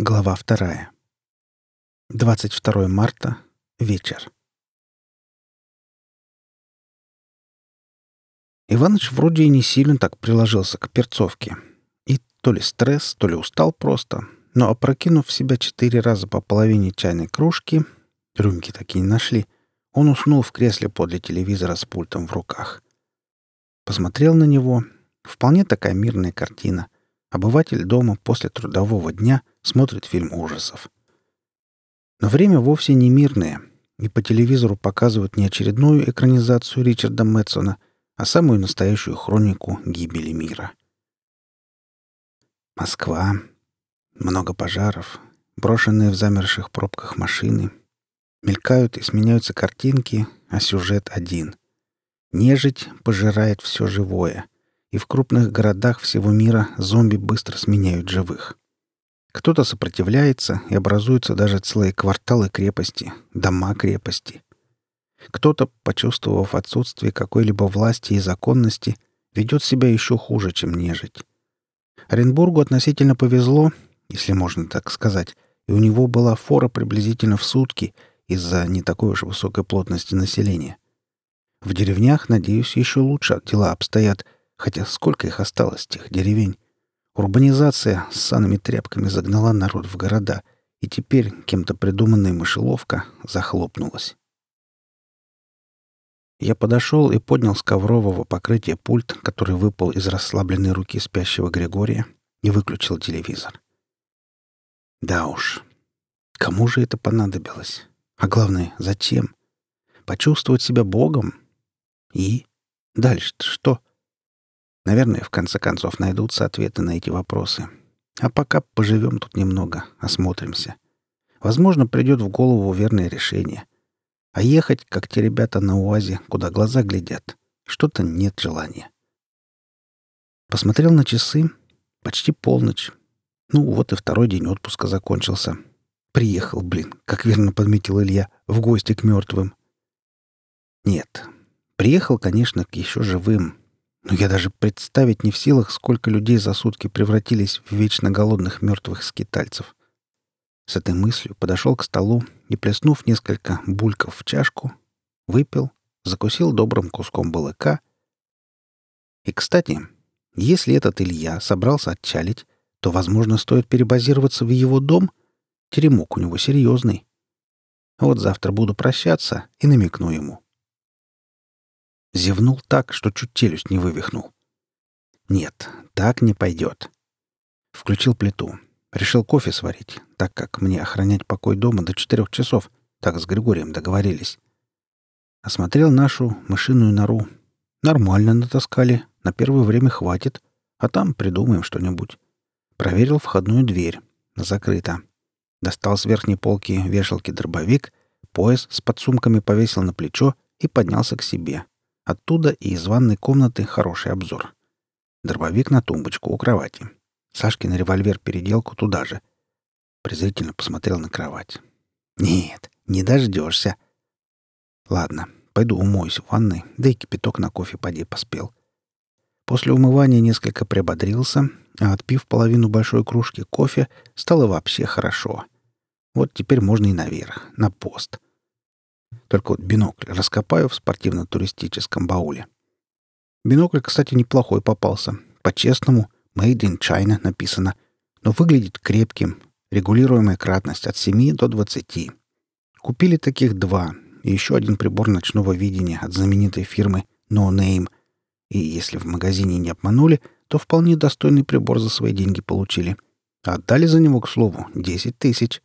Глава 2. 22 марта. Вечер. Иваныч вроде и не сильно так приложился к перцовке. И то ли стресс, то ли устал просто. Но, опрокинув в себя 4 раза по половине чайной кружки, рюмки такие не нашли, он уснул в кресле подле телевизора с пультом в руках. Посмотрел на него. Вполне такая мирная картина. Обыватель дома после трудового дня смотрит фильм ужасов. Но время вовсе не мирное, и по телевизору показывают не очередную экранизацию Ричарда Мэтсона, а самую настоящую хронику гибели мира. Москва. Много пожаров, брошенные в замерших пробках машины. Мелькают и сменяются картинки, а сюжет один. Нежить пожирает все живое, и в крупных городах всего мира зомби быстро сменяют живых. Кто-то сопротивляется, и образуются даже целые кварталы крепости, дома крепости. Кто-то, почувствовав отсутствие какой-либо власти и законности, ведет себя еще хуже, чем нежить. Оренбургу относительно повезло, если можно так сказать, и у него была фора приблизительно в сутки из-за не такой уж высокой плотности населения. В деревнях, надеюсь, еще лучше дела обстоят, хотя сколько их осталось, тех деревень. Урбанизация с ссаными тряпками загнала народ в города, и теперь кем-то придуманная мышеловка захлопнулась. Я подошел и поднял с коврового покрытия пульт, который выпал из расслабленной руки спящего Григория, и выключил телевизор. Да уж, кому же это понадобилось? А главное, зачем? Почувствовать себя Богом? И? Дальше-то что? Наверное, в конце концов найдутся ответы на эти вопросы. А пока поживем тут немного, осмотримся. Возможно, придет в голову верное решение. А ехать, как те ребята на УАЗе, куда глаза глядят, что-то нет желания. Посмотрел на часы. Почти полночь. Ну, вот и второй день отпуска закончился. Приехал, как верно подметил Илья, в гости к мертвым. Нет, приехал, конечно, к еще живым. Но я даже представить не в силах, сколько людей за сутки превратились в вечно голодных мертвых скитальцев. С этой мыслью подошел к столу и, плеснув несколько бульков в чашку, выпил, закусил добрым куском балыка. И, кстати, если этот Илья собрался отчалить, то, возможно, стоит перебазироваться в его дом. Теремок у него серьезный. Вот завтра буду прощаться и намекну ему. Зевнул так, что чуть челюсть не вывихнул. Нет, так не пойдет. Включил плиту. Решил кофе сварить, так как мне охранять покой дома до 4 часов. Так с Григорием договорились. Осмотрел нашу мышиную нору. Нормально натаскали. На первое время хватит. А там придумаем что-нибудь. Проверил входную дверь. Закрыто. Достал с верхней полки вешалки дробовик, пояс с подсумками повесил на плечо и поднялся к себе. Оттуда и из ванной комнаты хороший обзор. Дробовик на тумбочку у кровати. Сашкин револьвер-переделку туда же. Презрительно посмотрел на кровать. Нет, не дождешься. Ладно, пойду умоюсь в ванной, да и кипяток на кофе поди поспел. После умывания несколько приободрился, а отпив половину большой кружки кофе, стало вообще хорошо. Вот теперь можно и наверх, на пост. Только вот бинокль раскопаю в спортивно-туристическом бауле. Бинокль, кстати, неплохой попался. По-честному, Made in China написано, но выглядит крепким. Регулируемая кратность от 7 до 20. Купили таких 2, и еще один прибор ночного видения от знаменитой фирмы No Name. И если в магазине не обманули, то вполне достойный прибор за свои деньги получили. А отдали за него, к слову, 10 тысяч.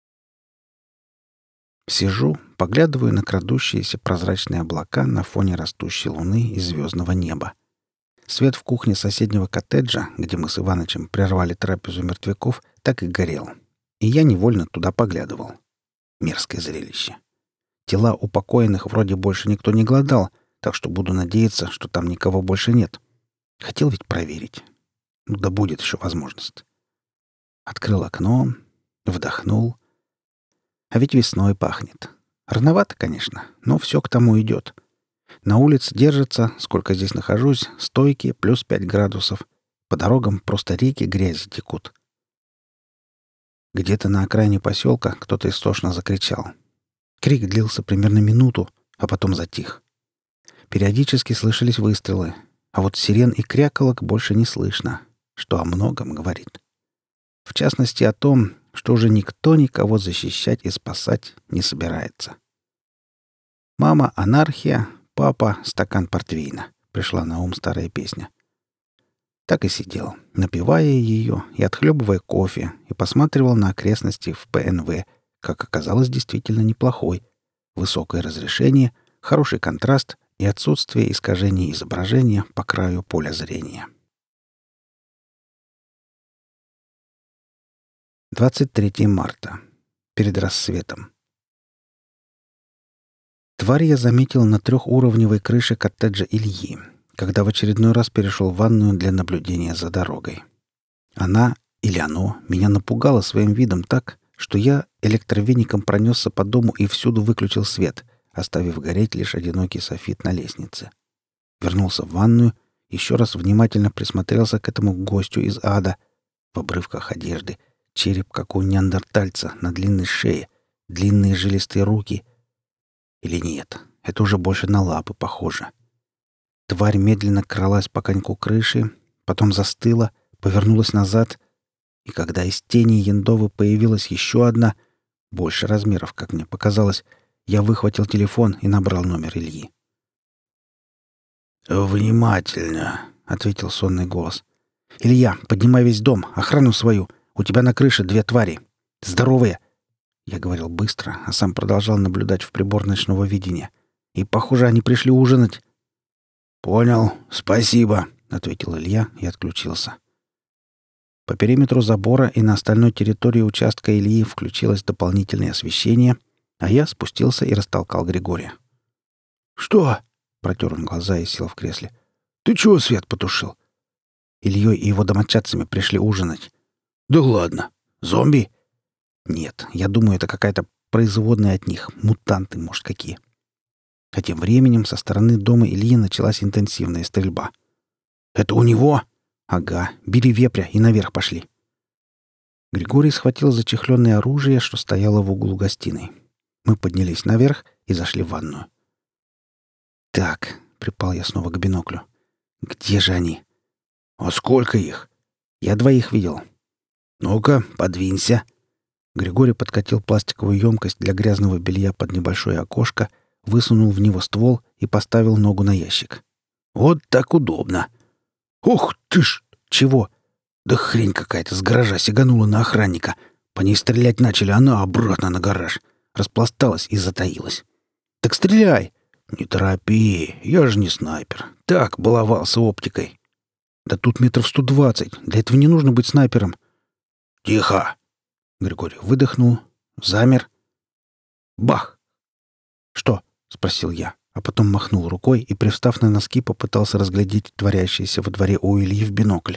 Сижу, поглядываю на крадущиеся прозрачные облака на фоне растущей луны и звездного неба. Свет в кухне соседнего коттеджа, где мы с Иванычем прервали трапезу мертвяков, так и горел. И я невольно туда поглядывал. Мерзкое зрелище. Тела упокоенных вроде больше никто не глодал, так что буду надеяться, что там никого больше нет. Хотел ведь проверить. Ну да будет еще возможность. Открыл окно, вдохнул. А ведь весной пахнет. Рановато, конечно, но все к тому идет. На улице держится, сколько здесь нахожусь, стойки плюс 5 градусов. По дорогам просто реки грязи текут. Где-то на окраине поселка кто-то истошно закричал. Крик длился примерно минуту, а потом затих. Периодически слышались выстрелы, а вот сирен и кряколок больше не слышно, что о многом говорит. В частности, о том, что уже никто никого защищать и спасать не собирается. «Мама — анархия, папа — стакан портвейна», — пришла на ум старая песня. Так и сидел, напевая ее и отхлебывая кофе, и посматривал на окрестности в ПНВ, как оказалось, действительно неплохой. Высокое разрешение, хороший контраст и отсутствие искажений изображения по краю поля зрения. 23 марта. Перед рассветом. Тварь я заметил на трехуровневой крыше коттеджа Ильи, когда в очередной раз перешел в ванную для наблюдения за дорогой. Она, или оно, меня напугало своим видом так, что я электровеником пронесся по дому и всюду выключил свет, оставив гореть лишь одинокий софит на лестнице. Вернулся в ванную, еще раз внимательно присмотрелся к этому гостю из ада. В обрывках одежды, череп, как у неандертальца, на длинной шее, длинные жилистые руки. Или нет, это уже больше на лапы похоже. Тварь медленно кралась по коньку крыши, потом застыла, повернулась назад, и когда из тени яндовы появилась еще одна, больше размеров, как мне показалось, я выхватил телефон и набрал номер Ильи. «Внимательно», — ответил сонный голос. «Илья, поднимай весь дом, охрану свою. У тебя на крыше 2 твари. Здоровые!» Я говорил быстро, а сам продолжал наблюдать в прибор ночного видения. «И, похоже, они пришли ужинать». «Понял. Спасибо», — ответил Илья и отключился. По периметру забора и на остальной территории участка Ильи включилось дополнительное освещение, а я спустился и растолкал Григория. «Что?» — протер он глаза и сел в кресле. «Ты чего свет потушил?» Ильей и его домочадцами пришли ужинать. «Да ладно! Зомби?» «Нет, я думаю, это какая-то производная от них, мутанты, может, какие». А тем временем со стороны дома Ильи началась интенсивная стрельба. «Это у него?» «Ага, бери вепря и наверх пошли». Григорий схватил зачехленное оружие, что стояло в углу гостиной. Мы поднялись наверх и зашли в ванную. «Так», — припал я снова к биноклю. «Где же они?» «А сколько их?» «Я 2 видел». «Ну-ка, подвинься». Григорий подкатил пластиковую емкость для грязного белья под небольшое окошко, высунул в него ствол и поставил ногу на ящик. «Вот так удобно!» «Ух ты ж! Чего?» «Да хрень какая-то с гаража сиганула на охранника. По ней стрелять начали, она обратно на гараж. Распласталась и затаилась. Так стреляй!» «Не торопи, я же не снайпер. Так, баловался оптикой». «Да тут метров 120. Для этого не нужно быть снайпером». «Тихо!» Григорий выдохнул, замер. Бах! «Что?» — спросил я, а потом махнул рукой и, привстав на носки, попытался разглядеть творящееся во дворе у Ильи в бинокль.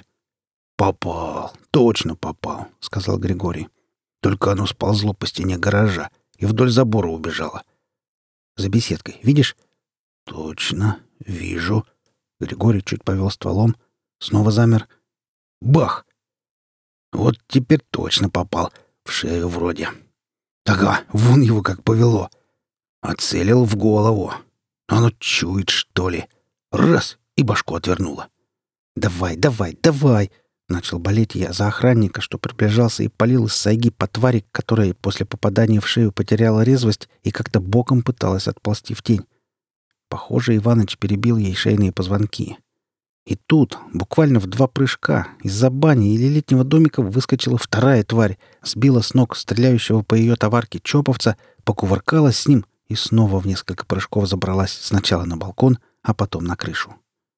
«Попал! Точно попал!» — сказал Григорий. «Только оно сползло по стене гаража и вдоль забора убежало. За беседкой, видишь?» «Точно, вижу». Григорий чуть повел стволом, снова замер. Бах! Вот теперь точно попал. В шею вроде. Ага, вон его как повело. Оцелил в голову. Оно чует, что ли. Раз! И башку отвернуло. «Давай, давай, давай!» Начал болеть я за охранника, что приближался и палил из сайги по твари, которая после попадания в шею потеряла резвость и как-то боком пыталась отползти в тень. Похоже, Иваныч перебил ей шейные позвонки. И тут, буквально в 2 прыжка, из-за бани или летнего домика выскочила вторая тварь, сбила с ног стреляющего по ее товарке чоповца, покувыркалась с ним и снова в несколько прыжков забралась сначала на балкон, а потом на крышу.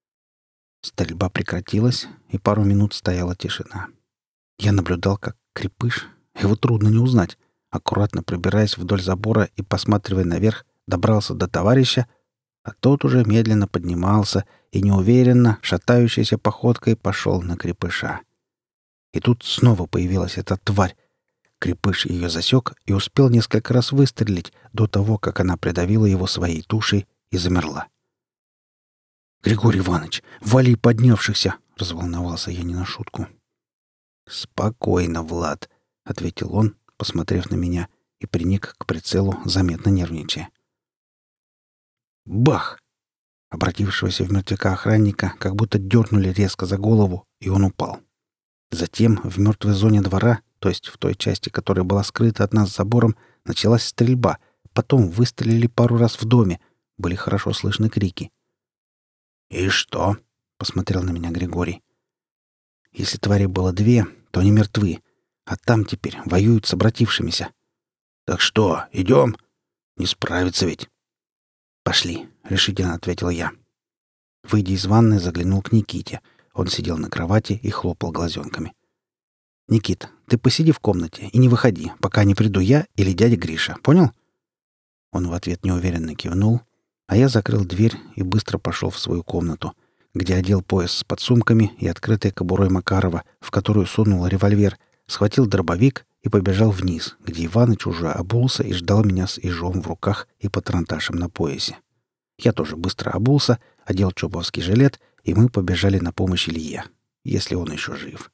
Стрельба прекратилась, и пару минут стояла тишина. Я наблюдал, как крепыш, его трудно не узнать, аккуратно пробираясь вдоль забора и посматривая наверх, добрался до товарища, а тот уже медленно поднимался и неуверенно, шатающейся походкой пошел на крепыша. И тут снова появилась эта тварь. Крепыш ее засек и успел несколько раз выстрелить до того, как она придавила его своей тушей и замерла. «Григорий Иванович, вали поднявшихся!» — разволновался я не на шутку. «Спокойно, Влад. ответил он, посмотрев на меня, и приник к прицелу, заметно нервничая. Бах! Обратившегося в мертвяка охранника как будто дернули резко за голову, и он упал. Затем в мертвой зоне двора, то есть в той части, которая была скрыта от нас забором, началась стрельба. Потом выстрелили пару раз в доме. Были хорошо слышны крики. «И что?» — посмотрел на меня Григорий. «Если тварей было две, то они мертвы, а там теперь воюют с обратившимися». «Так что, идем? Не справится ведь». «Пошли», — решительно ответил я. Выйдя из ванны, заглянул к Никите. Он сидел на кровати и хлопал глазенками. «Никит, ты посиди в комнате и не выходи, пока не приду я или дядя Гриша. Понял?» Он в ответ неуверенно кивнул, а я закрыл дверь и быстро пошел в свою комнату, где одел пояс с подсумками и открытой кобурой Макарова, в которую сунул револьвер, схватил дробовик и побежал вниз, где Иваныч уже обулся и ждал меня с ежом в руках и патронташем на поясе. Я тоже быстро обулся, одел чоповский жилет, и мы побежали на помощь Илье, если он еще жив.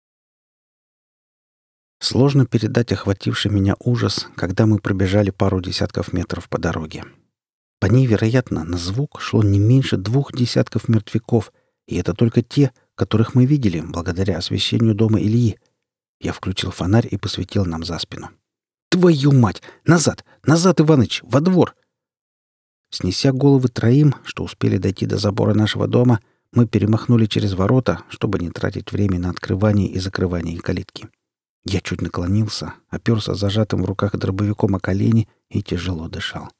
Сложно передать охвативший меня ужас, когда мы пробежали пару десятков метров по дороге. По ней, вероятно, на звук шло не меньше 2 десятков мертвяков, и это только те, которых мы видели благодаря освещению дома Ильи. Я включил фонарь и посветил нам за спину. «Твою мать! Назад! Назад, Иваныч! Во двор!» Снеся головы троим, что успели дойти до забора нашего дома, мы перемахнули через ворота, чтобы не тратить время на открывание и закрывание калитки. Я чуть наклонился, оперся зажатым в руках дробовиком о колени и тяжело дышал.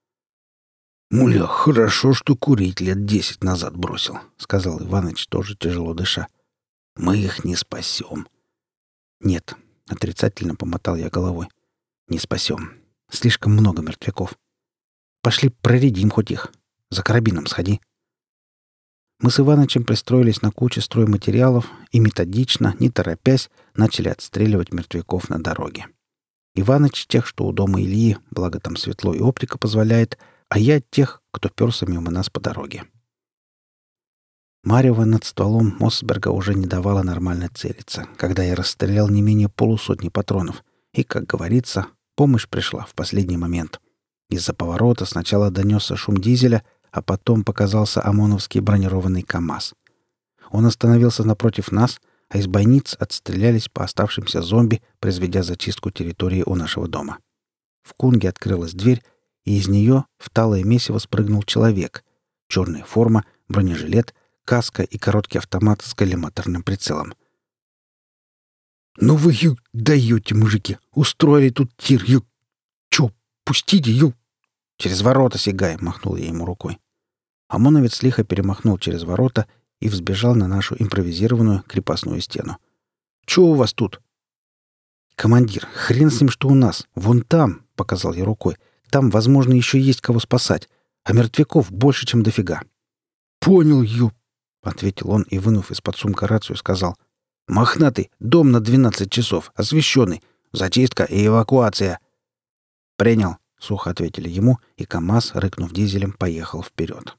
«Муля, хорошо, что курить лет 10 назад бросил», — сказал Иваныч, тоже тяжело дыша. «Мы их не спасем». «Нет», — отрицательно помотал я головой. «Не спасем. Слишком много мертвяков. Пошли проредим хоть их. За карабином сходи». Мы с Иванычем пристроились на куче стройматериалов и методично, не торопясь, начали отстреливать мертвяков на дороге. Иваныч тех, что у дома Ильи, благо там светло и оптика позволяет, а я тех, кто пёрся мимо нас по дороге. Марево над стволом Мосберга уже не давало нормально целиться, когда я расстрелял не менее полусотни патронов, и, как говорится, помощь пришла в последний момент. Из-за поворота сначала донесся шум дизеля, а потом показался ОМОНовский бронированный КАМАЗ. Он остановился напротив нас, а из бойниц отстрелялись по оставшимся зомби, произведя зачистку территории у нашего дома. В Кунге открылась дверь, и из нее в талое месиво спрыгнул человек. Черная форма, бронежилет, каска и короткий автомат с коллиматорным прицелом. «Ну вы, даете, мужики! Устроили тут тир, Чё, пустите, «Через ворота сигай!» — махнул я ему рукой. ОМОНовец лихо перемахнул через ворота и взбежал на нашу импровизированную крепостную стену. «Чё у вас тут?» «Командир, хрен с ним, что у нас. Вон там!» — показал я рукой. «Там, возможно, еще есть кого спасать. А мертвяков больше, чем дофига». «Понял, — ответил он и, вынув из-под сумка рацию, сказал. «Мохнатый, дом на 12 часов, освещенный. Зачистка и эвакуация». «Принял», — сухо ответили ему, и КамАЗ, рыкнув дизелем, поехал вперед.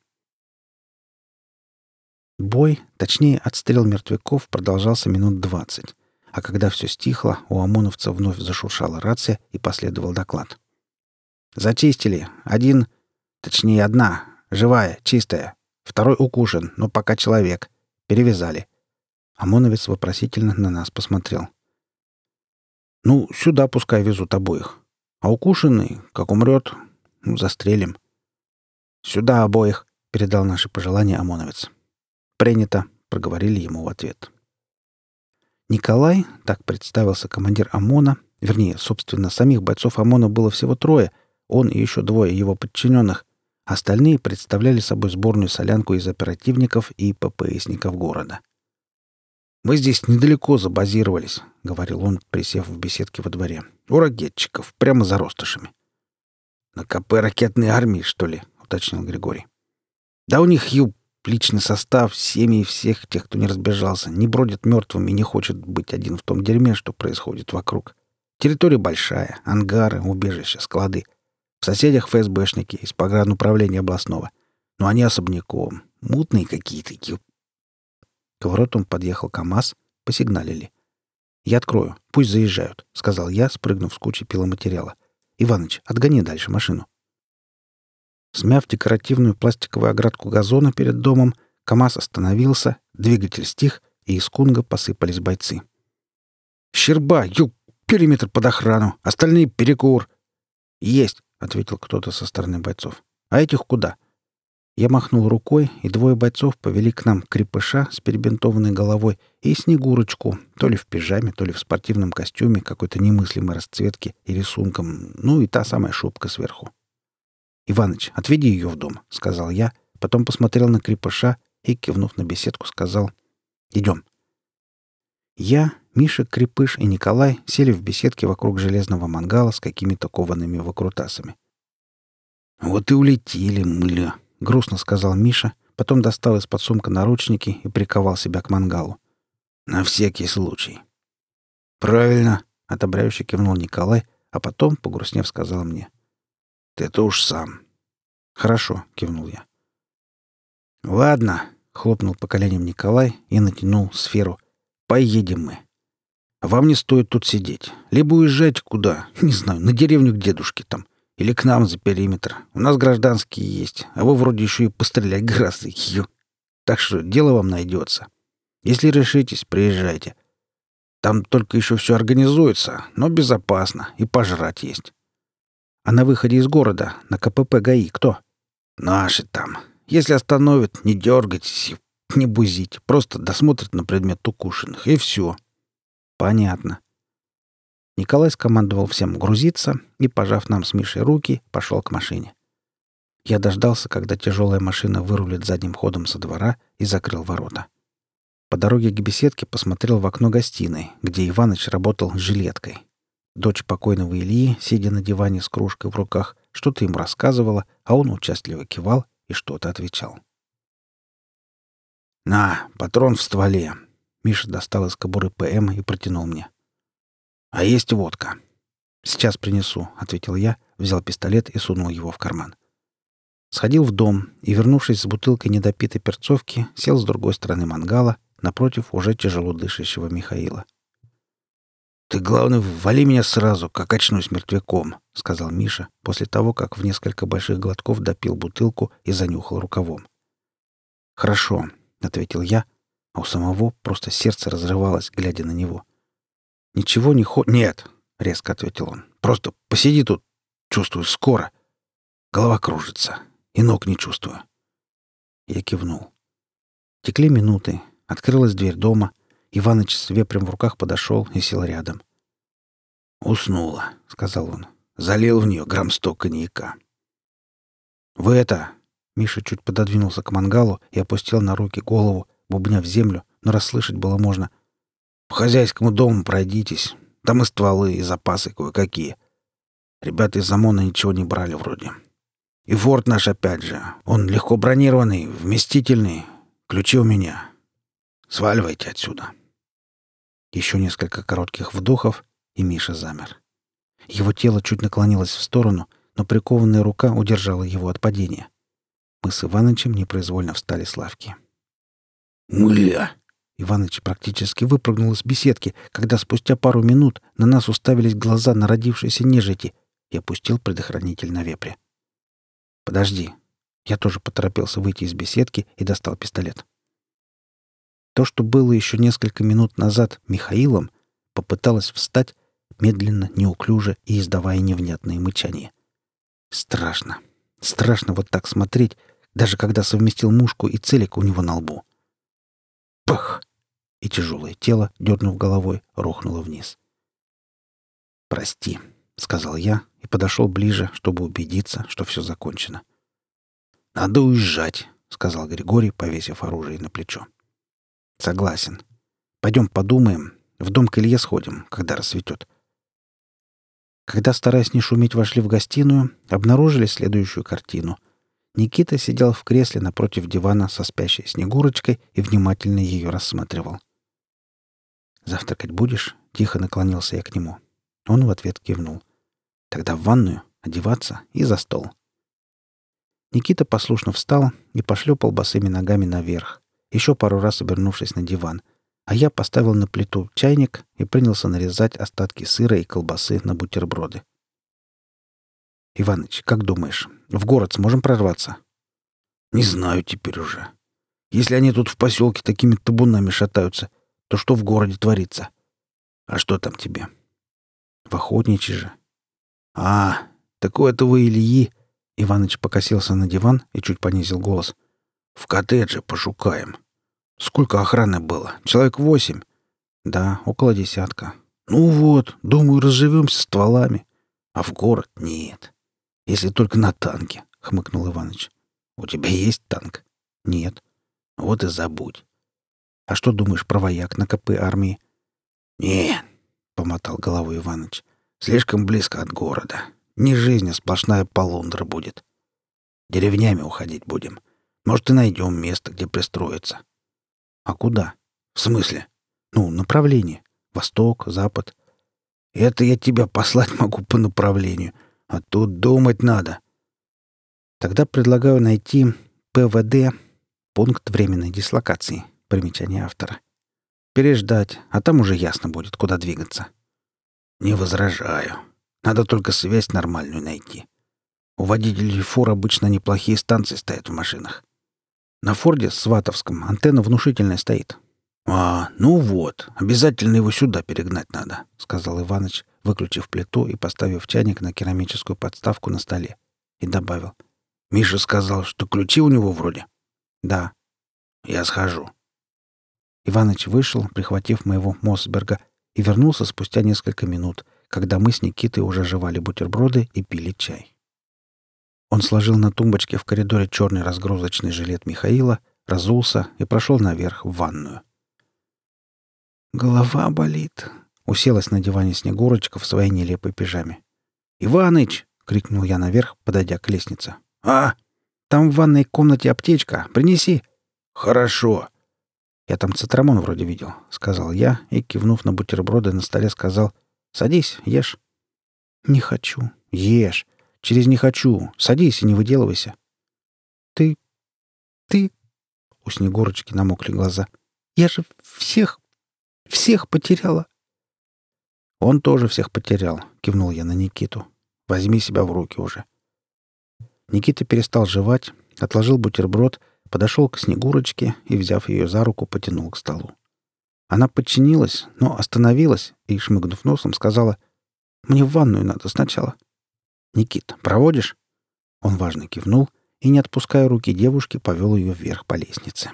Бой, точнее, отстрел мертвяков продолжался минут 20, а когда все стихло, у ОМОНовца вновь зашуршала рация и последовал доклад. «Зачистили. Одна, живая, чистая. Второй укушен, но пока человек. Перевязали». ОМОНовец вопросительно на нас посмотрел. «Ну, сюда пускай везут обоих. А укушенный, как умрет, застрелим». «Сюда обоих», — передал наши пожелания ОМОНовец. «Принято», — проговорили ему в ответ. Николай, так представился командир ОМОНа, вернее, собственно, самих бойцов ОМОНа было всего 3, он и еще 2 его подчиненных, остальные представляли собой сборную солянку из оперативников и ППСников города. «Мы здесь недалеко забазировались», — говорил он, присев в беседке во дворе. «У ракетчиков, прямо за ростышами». «На КП ракетной армии, что ли?» — уточнил Григорий. «Да у них, личный состав, семьи всех тех, кто не разбежался, не бродит мертвым и не хочет быть один в том дерьме, что происходит вокруг. Территория большая, ангары, убежища, склады. В соседях ФСБшники из погрануправления областного. Но они особняком. Мутные какие-то, К воротам подъехал КамАЗ, посигналили. «Я открою. Пусть заезжают», — сказал я, спрыгнув с кучи пиломатериала. «Иваныч, отгони дальше машину». Смяв декоративную пластиковую оградку газона перед домом, КамАЗ остановился, двигатель стих, и из Кунга посыпались бойцы. «Щерба! Периметр под охрану! Остальные — перекур!» «Есть!» — ответил кто-то со стороны бойцов. «А этих куда?» Я махнул рукой, и двое бойцов повели к нам крепыша с перебинтованной головой и Снегурочку, то ли в пижаме, то ли в спортивном костюме какой-то немыслимой расцветки и рисунком, ну и та самая шубка сверху. «Иваныч, отведи ее в дом», — сказал я, потом посмотрел на крепыша и, кивнув на беседку, сказал: «Идем». Я, Миша, Крепыш и Николай сели в беседке вокруг железного мангала с какими-то коваными выкрутасами. «Вот и улетели, мля», — грустно сказал Миша, потом достал из-под сумка наручники и приковал себя к мангалу. «На всякий случай». «Правильно», — одобряюще кивнул Николай, а потом, погрустнев, сказал мне: «Ты-то уж сам». «Хорошо», — кивнул я. «Ладно», — хлопнул по коленям Николай и натянул сферу. «Поедем мы. Вам не стоит тут сидеть. Либо уезжайте куда, не знаю, на деревню к дедушке там, или к нам за периметр. У нас гражданские есть, а вы вроде еще и пострелять гораздо. Так что дело вам найдется. Если решитесь, приезжайте. Там только еще все организуется, но безопасно, и пожрать есть. А на выходе из города, на КПП ГАИ, кто? Наши там. Если остановят, не дергайтесь, не бузите. Просто досмотрят на предмет укушенных, и все. Понятно. Николай скомандовал всем грузиться и, пожав нам с Мишей руки, пошел к машине. Я дождался, когда тяжелая машина вырулит задним ходом со двора, и закрыл ворота. По дороге к беседке посмотрел в окно гостиной, где Иваныч работал жилеткой. Дочь покойного Ильи, сидя на диване с кружкой в руках, что-то ему рассказывала, а он участливо кивал и что-то отвечал. «На, патрон в стволе!» Миша достал из кобуры ПМ и протянул мне. «А есть водка?» «Сейчас принесу», — ответил я, взял пистолет и сунул его в карман. Сходил в дом и, вернувшись с бутылкой недопитой перцовки, сел с другой стороны мангала, напротив уже тяжело дышащего Михаила. «Ты, главное, вали меня сразу, как очнусь мертвяком», — сказал Миша после того, как в несколько больших глотков допил бутылку и занюхал рукавом. «Хорошо», — ответил я, а у самого просто сердце разрывалось, глядя на него. «Ничего не «Нет», — резко ответил он. «Просто посиди тут. Чувствую, скоро. Голова кружится, и ног не чувствую». Я кивнул. Текли минуты. Открылась дверь дома. Иваныч с вепрем в руках подошел и сел рядом. «Уснула», — сказал он. «Залил в нее грамм 100 коньяка». «Вы это...» Миша чуть пододвинулся к мангалу и опустил на руки голову, бубня в землю, но расслышать было можно. «По хозяйскому дому пройдитесь. Там и стволы, и запасы кое-какие. Ребята из ОМОНа ничего не брали вроде. И форт наш опять же. Он легко бронированный, вместительный. Ключи у меня. Сваливайте отсюда». Еще несколько коротких вдохов, и Миша замер. Его тело чуть наклонилось в сторону, но прикованная рука удержала его от падения. Мы с Иванычем непроизвольно встали с лавки. «Мля!» Иваныч практически выпрыгнул из беседки, когда спустя пару минут на нас уставились глаза народившейся нежити, и опустил предохранитель на вепре. «Подожди». Я тоже поторопился выйти из беседки и достал пистолет. То, что было еще несколько минут назад Михаилом, попыталось встать, медленно, неуклюже и издавая невнятные мычания. Страшно. Страшно вот так смотреть, даже когда совместил мушку и целик у него на лбу. Пах! И тяжелое тело, дернув головой, рухнуло вниз. «Прости», — сказал я и подошел ближе, чтобы убедиться, что все закончено. «Надо уезжать», — сказал Григорий, повесив оружие на плечо. «Согласен. Пойдем подумаем. В дом к Илье сходим, когда рассветет». Когда, стараясь не шуметь, вошли в гостиную, обнаружили следующую картину. Никита сидел в кресле напротив дивана со спящей Снегурочкой и внимательно ее рассматривал. «Завтракать будешь?» — тихо наклонился я к нему. Он в ответ кивнул. «Тогда в ванную, одеваться и за стол». Никита послушно встал и пошлепал босыми ногами наверх, еще пару раз обернувшись на диван. а я поставил на плиту чайник и принялся нарезать остатки сыра и колбасы на бутерброды. «Иваныч, как думаешь, в город сможем прорваться?» Не знаю теперь уже. Если они тут в поселке такими табунами шатаются, то что в городе творится? А что там тебе? В Охотничьи же. А, так у этого Ильи... Иваныч покосился на диван и чуть понизил голос. В коттедже пошукаем. Сколько охраны было? Человек 8? Да, около 10. Ну вот, думаю, разживемся стволами. А в город нет. Если только на танке, — хмыкнул Иваныч. У тебя есть танк? Нет. Вот и забудь. А что думаешь про вояк на КП армии? Не, — помотал головой Иваныч. Слишком близко от города. Не жизнь, а сплошная полундра будет. Деревнями уходить будем. Может, и найдем место, где пристроиться. А куда? В смысле? Ну, направление. Восток, запад. Это я тебя послать могу по направлению. А тут думать надо. Тогда предлагаю найти ПВД, пункт временной дислокации. Примечание автора. Переждать, а там уже ясно будет, куда двигаться. Не возражаю. Надо только связь нормальную найти. У водителей фур обычно неплохие станции стоят в машинах. На Форде Сватовском антенна внушительная стоит. «А, ну вот, обязательно его сюда перегнать надо», — сказал Иваныч, выключив плиту и поставив чайник на керамическую подставку на столе. И добавил. «Миша сказал, что ключи у него вроде». «Да». «Я схожу». Иваныч вышел, прихватив моего Мосберга, и вернулся спустя несколько минут, когда мы с Никитой уже жевали бутерброды и пили чай. Он сложил на тумбочке в коридоре черный разгрузочный жилет Михаила, разулся и прошел наверх в ванную. «Голова болит», — уселась на диване Снегурочка в своей нелепой пижаме. «Иваныч!» — крикнул я наверх, подойдя к лестнице. «А? Там в ванной комнате аптечка. Принеси». «Хорошо». «Я там цитрамон вроде видел», — сказал я и, кивнув на бутерброды на столе, сказал: «Садись, ешь». «Не хочу». «Ешь. Через «не хочу». Садись и не выделывайся». «Ты... У Снегурочки намокли глаза. «Я же всех потеряла». «Он тоже всех потерял», — кивнул я на Никиту. «Возьми себя в руки уже». Никита перестал жевать, отложил бутерброд, подошел к Снегурочке и, взяв ее за руку, потянул к столу. Она подчинилась, но остановилась и, шмыгнув носом, сказала: «Мне в ванную надо сначала». «Никит, проводишь?» Он важно кивнул и, не отпуская руки девушки, повел ее вверх по лестнице.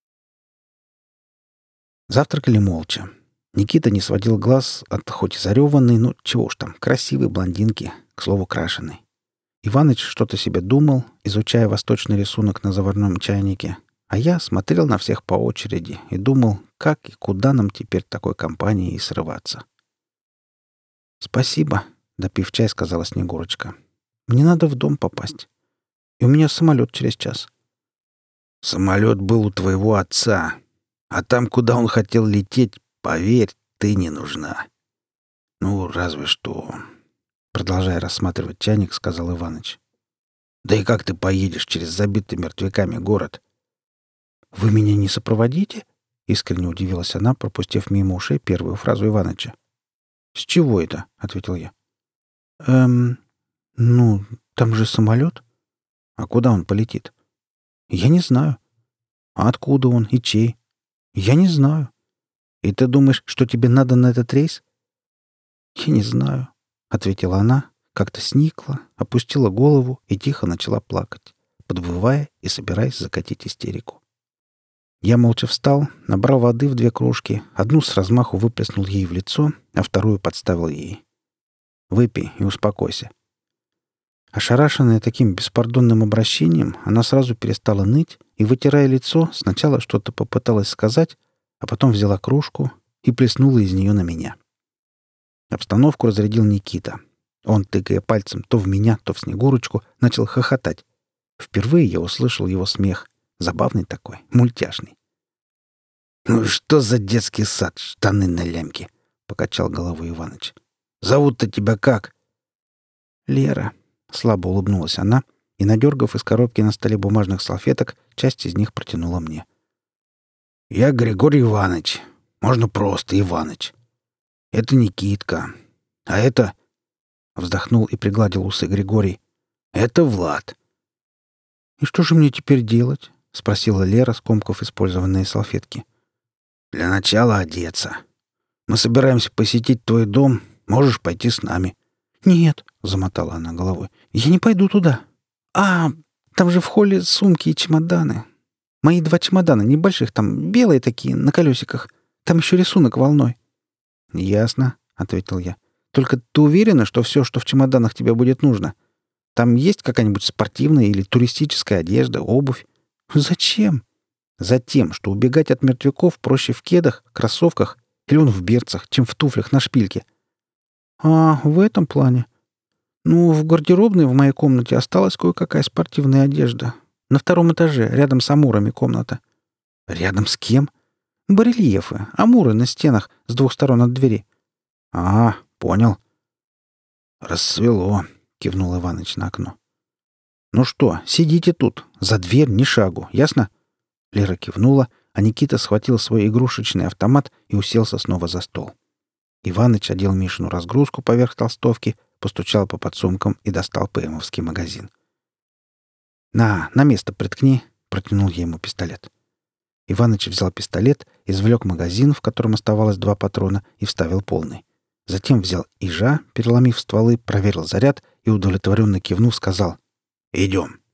Завтракали молча. Никита не сводил глаз от хоть и зареванной, но чего уж там, красивой блондинки, к слову, крашеной. Иваныч что-то себе думал, изучая восточный рисунок на заварном чайнике, а я смотрел на всех по очереди и думал, как и куда нам теперь такой компанией срываться. «Спасибо», — допив чай, сказала Снегурочка. «Мне надо в дом попасть. И у меня самолет через час». «Самолет был у твоего отца. А там, куда он хотел лететь, поверь, ты не нужна. Ну, разве что...» Продолжая рассматривать чайник, сказал Иваныч. «Да и как ты поедешь через забитый мертвяками город?» «Вы меня не сопроводите?» — искренне удивилась она, пропустив мимо ушей первую фразу Иваныча. «С чего это?» — ответил я. Ну, там же самолет. А куда он полетит?» «Я не знаю». «А откуда он и чей?» «Я не знаю». «И ты думаешь, что тебе надо на этот рейс?» «Я не знаю», — ответила она, как-то сникла, опустила голову и тихо начала плакать, подвывая и собираясь закатить истерику. Я молча встал, набрал воды в 2 кружки, одну с размаху выплеснул ей в лицо, а вторую подставил ей. «Выпей и успокойся». Ошарашенная таким беспардонным обращением, она сразу перестала ныть и, вытирая лицо, сначала что-то попыталась сказать, а потом взяла кружку и плеснула из нее на меня. Обстановку разрядил Никита. Он, тыкая пальцем то в меня, то в Снегурочку, начал хохотать. Впервые я услышал его смех. Забавный такой, мультяшный. «Ну что за детский сад, штаны на лямке?» — покачал головой Иваныч. «Зовут-то тебя как?» «Лера», — слабо улыбнулась она и, надергав из коробки на столе бумажных салфеток, часть из них протянула мне. «Я Григорий Иванович. Можно просто Иваныч. Это Никитка. А это...» Вздохнул и пригладил усы Григорий. «Это Влад». «И что же мне теперь делать?» — спросила Лера, скомкав использованные салфетки. «Для начала одеться. Мы собираемся посетить твой дом. Можешь пойти с нами». «Нет», — замотала она головой, — «я не пойду туда. А, там же в холле сумки и чемоданы. Мои 2 чемодана, небольших, там белые такие, на колесиках. Там еще рисунок волной». «Ясно», — ответил я. «Только ты уверена, что все, что в чемоданах, тебе будет нужно? Там есть какая-нибудь спортивная или туристическая одежда, обувь?» «Зачем?» «Затем, что убегать от мертвяков проще в кедах, кроссовках или он в берцах, чем в туфлях на шпильке». «А, в этом плане. Ну, в гардеробной в моей комнате осталась кое-какая спортивная одежда. На 2 этаже, рядом с амурами комната». «Рядом с кем?» «Барельефы, амуры на стенах с 2 сторон от двери». «А, понял». «Рассвело», — кивнул Иваныч на окно. «Ну что, сидите тут, за дверь ни шагу, ясно?» Лера кивнула, а Никита схватил свой игрушечный автомат и уселся снова за стол. Иваныч одел Мишину разгрузку поверх толстовки, постучал по подсумкам и достал ПМовский магазин. На место приткни», — протянул я ему пистолет. Иваныч взял пистолет, извлек магазин, в котором оставалось 2 патрона, и вставил полный. Затем взял ижа, переломив стволы, проверил заряд и, удовлетворенно кивнув, сказал: «Идем».